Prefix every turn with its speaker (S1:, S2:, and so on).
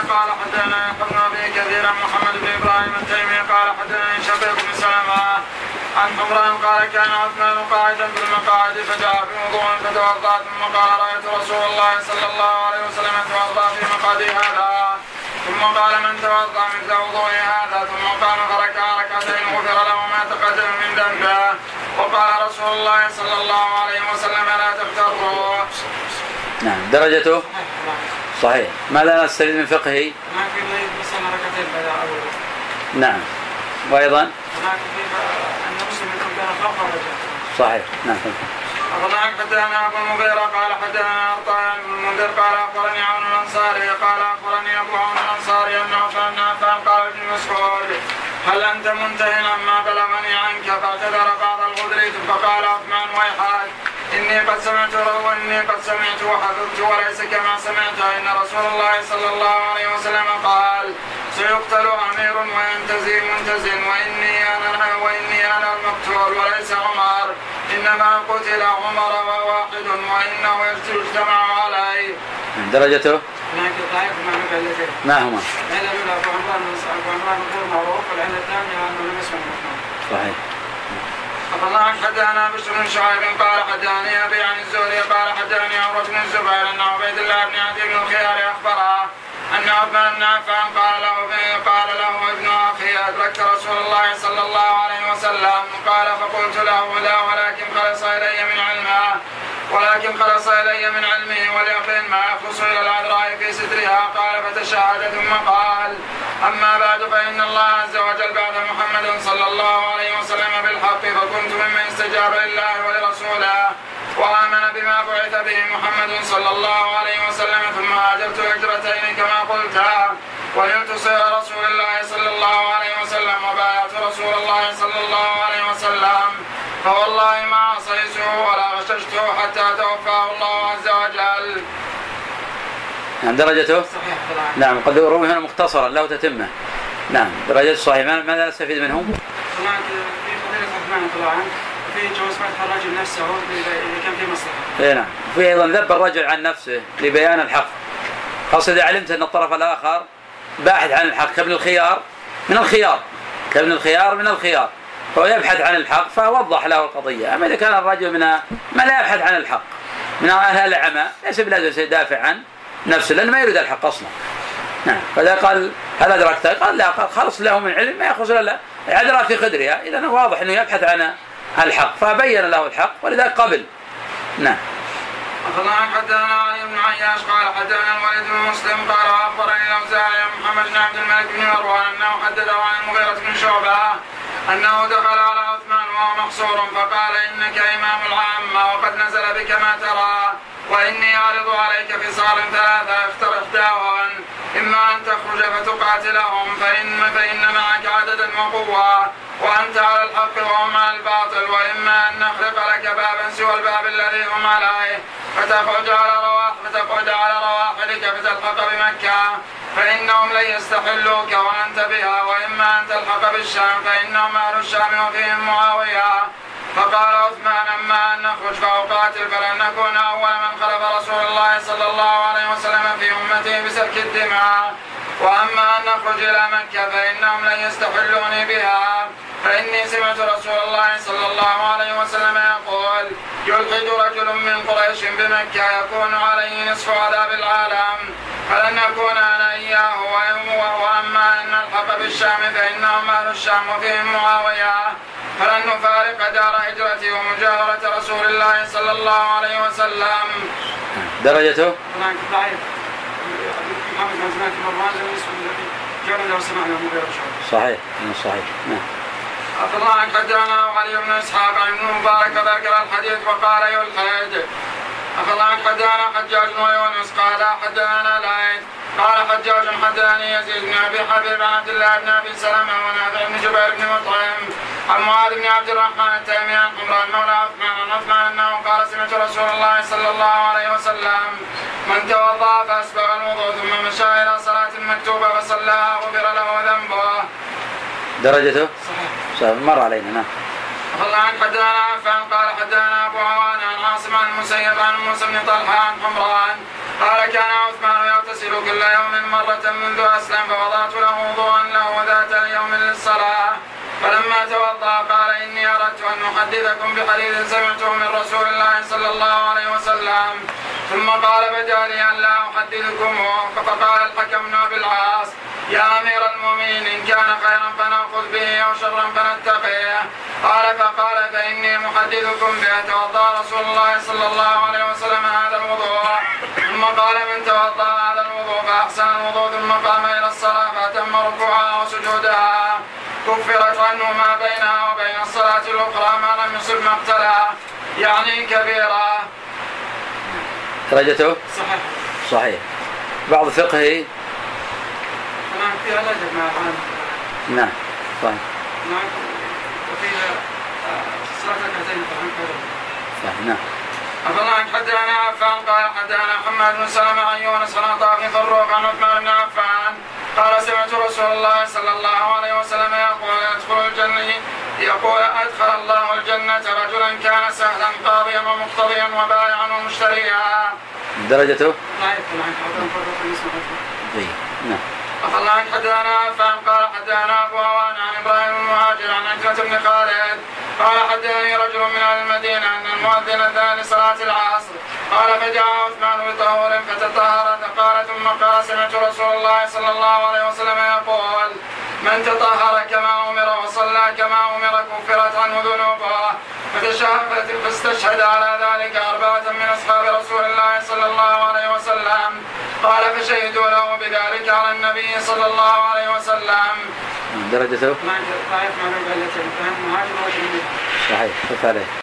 S1: قال حدثنا ابن ابي كثير محمد بن ابراهيم التيمي قال حدثنا شقيق بن سلمة عن حمران قال كان عثمان قاعدا في المقاعد فجاء بوضوء فتوضا ثم قال رايت رسول الله صلى الله عليه وسلم توضا في مقعد هذا ثم قال من توضا مثل وضوء هذا ثم قام فركع ركعتين غفر له ما تقدم من ذنبه. وقال رسول الله صلى الله عليه وسلم لا تغتروا.
S2: نعم درجته صحيح. ماذا نستفيد من فقهه؟
S1: ما في بصلى ركعتين بعد أول.
S2: نعم. وأيضا
S1: هناك في أن مسلم يكون بين الخوف والرجاء.
S2: صحيح. نعم.
S1: أخبرنا حدثنا أبو المغيرة قال حدثنا عطاء بن المنذر قال أخبرني عون الأنصاري قال أخبرني أبو عون الأنصاري أن عثمان قال ابن مسعود هل أنت منتهٍ عما بلغني عنك؟ فاعتذر بعض الغدر فقال عثمان ويحك إني قد سمعت وحفظت وليس كما سمعت. إن رسول الله صلى الله عليه وسلم قال سيقتل أمير وينتزي منتزن وإني أنا المقتول وليس عمر إنما قتل عمر وواحد وإنه يجتمع عليه.
S2: درجته
S1: هناك ضعيف مع مقالتين.
S2: ما هما؟
S1: العلة الأولى أبو عمران غير معروف والعلة الثانية أنه لم يسمع المسلم.
S2: صحيح.
S1: أخبرنا حدثنا بشر بن شعيب قال حدثني أبي عن الزهري قال حدثني عروة بن الزبير أن عبيد الله بن عدي بن الخيار أخبره أن عثمان بن عفان قال له ابن أخي أدركت رسول الله صلى الله عليه وسلم قال فقلت له لا ولكن خلص إلي من علمه واليقين ما يخلص إلى العذراء في سترها. قال فتشهد ثم قال أما بعد فإن الله عز وجل بعث محمد صلى الله عليه وسلم بالحق فكنت ممن استجاب لله ولرسوله وآمن بما بعث به محمد صلى الله عليه وسلم ثم هاجرت هجرتين كما قلت ونلت سير رسول الله صلى الله عليه وسلم وبايعت رسول الله صلى الله عليه وسلم فوالله ما عصيته ولا غششته حتى توفاه الله عز وجل.
S2: نعم درجته
S1: صحيح.
S2: نعم قد روي هنا مختصرا له تتمه. نعم درجته صحيح. ماذا نستفيد منه؟
S1: هناك في فضيلة عثمان طبعا في جواز فتح الرجل نفسه إذا كان في مصلحة.
S2: اي نعم. في ايضا ذب الرجل عن نفسه لبيان الحق، خاصة إذا علمت أن الطرف الآخر باحث عن الحق كابن الخيار من الخيار فهو يبحث عن الحق فوضح له القضية. أما إذا كان الرجل من ما لا يبحث عن الحق من أهل العمى ليس بلازم يدافع عن نفسه لأنه ما يريد الحق أصلا. نعم. فإذا قال هل أدركته؟ قال لا، قال خلص له من علم ما يخلص له عذرا في خدرها. إذا واضح أنه يبحث عن الحق فبين له الحق ولذلك قبل. نعم.
S1: أخبرنا حدثنا علي بن عياش قال حدثنا الوليد بن مسلم قال أخبرني الأوزاعي محمد بن عبد الملك بن مروان أنه حدثه عن المغيرة بن شعبة أنه دخل على عثمان وهو محصور فقال إنك إمام العامة وقد نزل بك ما ترى وإني أعرض عليك خصال ثلاثة اختر إحداهن إما أن تخرج فتقاتلهم فإن معك عددا وقوة وأنت على الحق وهم على الباطل وإما أن نخلق لك بابا سوى الباب الذي هم عليه فتقعد على رواحلك فتلحق بمكة فإنهم لن يستحلوك وأنت بها وإما أن تلحق بالشام فإنهم أهل الشام وفيهم معاوية. فقال عثمان أما أن نخرج فأقاتل فلن نكون أول من خلف رسول الله صلى الله عليه وسلم في أمته بسفك الدماء وأما أن نخرج إلى مكة فإنهم لن يستحلوني بها فإني سمعت رسول الله صلى الله عليه وسلم يقول يلحد رجل من قريش بمكة يكون عليه نصف عذاب العالم فلن نكون أنا إياه وأما أن نلحق بالشام فإنهم أهل الشام وفيهم معاوية فلن نفارق دار هجرتي ومجاورة رسول الله صلى الله عليه وسلم.
S2: درجته؟ صحيح.
S1: أخبرنا عن حدثنا علي بن إسحاق عن ابن مبارك ذكر الحديث وقال يلحد. أخبرنا عن حدثنا حجاج ويونس قال حدثنا ليث قال حجاج حدثني يزيد بن أبي حبيب عن عبد الله بن أبي سلمة ونافع بن جبير بن مطعم عن معاذ بن عبد الرحمن التيمي عن حمران مولى عثمان أنه قال سمعت رسول الله صلى الله عليه وسلم من توضأ فأسبغ الوضوء ثم مشى إلى صلاة مكتوبة فصلاها غفر له ذنبه.
S2: درجته؟ صحيح. مر علينا. نعم.
S1: أخبرنا عن حدثنا عفان قال حدثنا أبو عوان عن عاصم عن المسيب عن موسى بن طلحة عن حمران قال كان عثمان يغتسل كل يوم مرة منذ أسلم فوضعت له وضوءا له ذات اليوم للصلاة فلما توضأ قال إني أردت أن أحدثكم بحديث سمعته من رسول الله صلى الله عليه وسلم ثم قال بدا لي أن لا أحدثكم فقال الحكم بن أبي العاص يا أمير المؤمنين إن كان خيرا فنأخذ به أو شرا فنتقيه قال فقال فإني محدثكم به توضأ رسول الله صلى الله عليه وسلم هذا الوضوء ثم قال من توضأ هذا الوضوء فأحسن الوضوء ثم قام إلى الصلاة فأتم ركوعها وسجودها كفرت عنه ما بينها وبين الصلاة الأخرى ما لم يصب مقتلها يعني كبيرة.
S2: درجته
S1: صحيح.
S2: صحيح. بعض فقهي
S1: نعم فيها لجب مع الآن.
S2: نعم صحيح.
S1: نعم وفيها صلاة ركعتين
S2: صحيح. نعم.
S1: أفضل عنك حدثنا عفان قال حدثنا محمد بن سلمة عن يونس عن عطاء بن فروق عن عثمان بن عفان قال سمعت رسول الله صلى الله عليه وسلم يقول أدخل الله الجنة رجلا كان سهلا قاضيا ومقتضيا وبائعا ومشتريا.
S2: درجته؟
S1: نعم. أفضل عنك حدثنا عفان قال حدثنا أبو عوان عن إبراهيم المهاجر عن عكرمة بن خالد قال حدثني رجل من أهل المدينة أن المؤذن أذن لصلاة العصر قال فجاء عثمان بطهور فتطهر قال ثم قال سمعت رسول الله صلى الله عليه وسلم يقول من تطهر كما أمر وصلى كما أمر كفرت عنه ذنوبه فاستشهد على ذلك 4 من أصحاب رسول الله صلى الله عليه وسلم قال فشهدوا له بذلك على النبي صلى الله عليه وسلم.
S2: درجته؟ صحيح.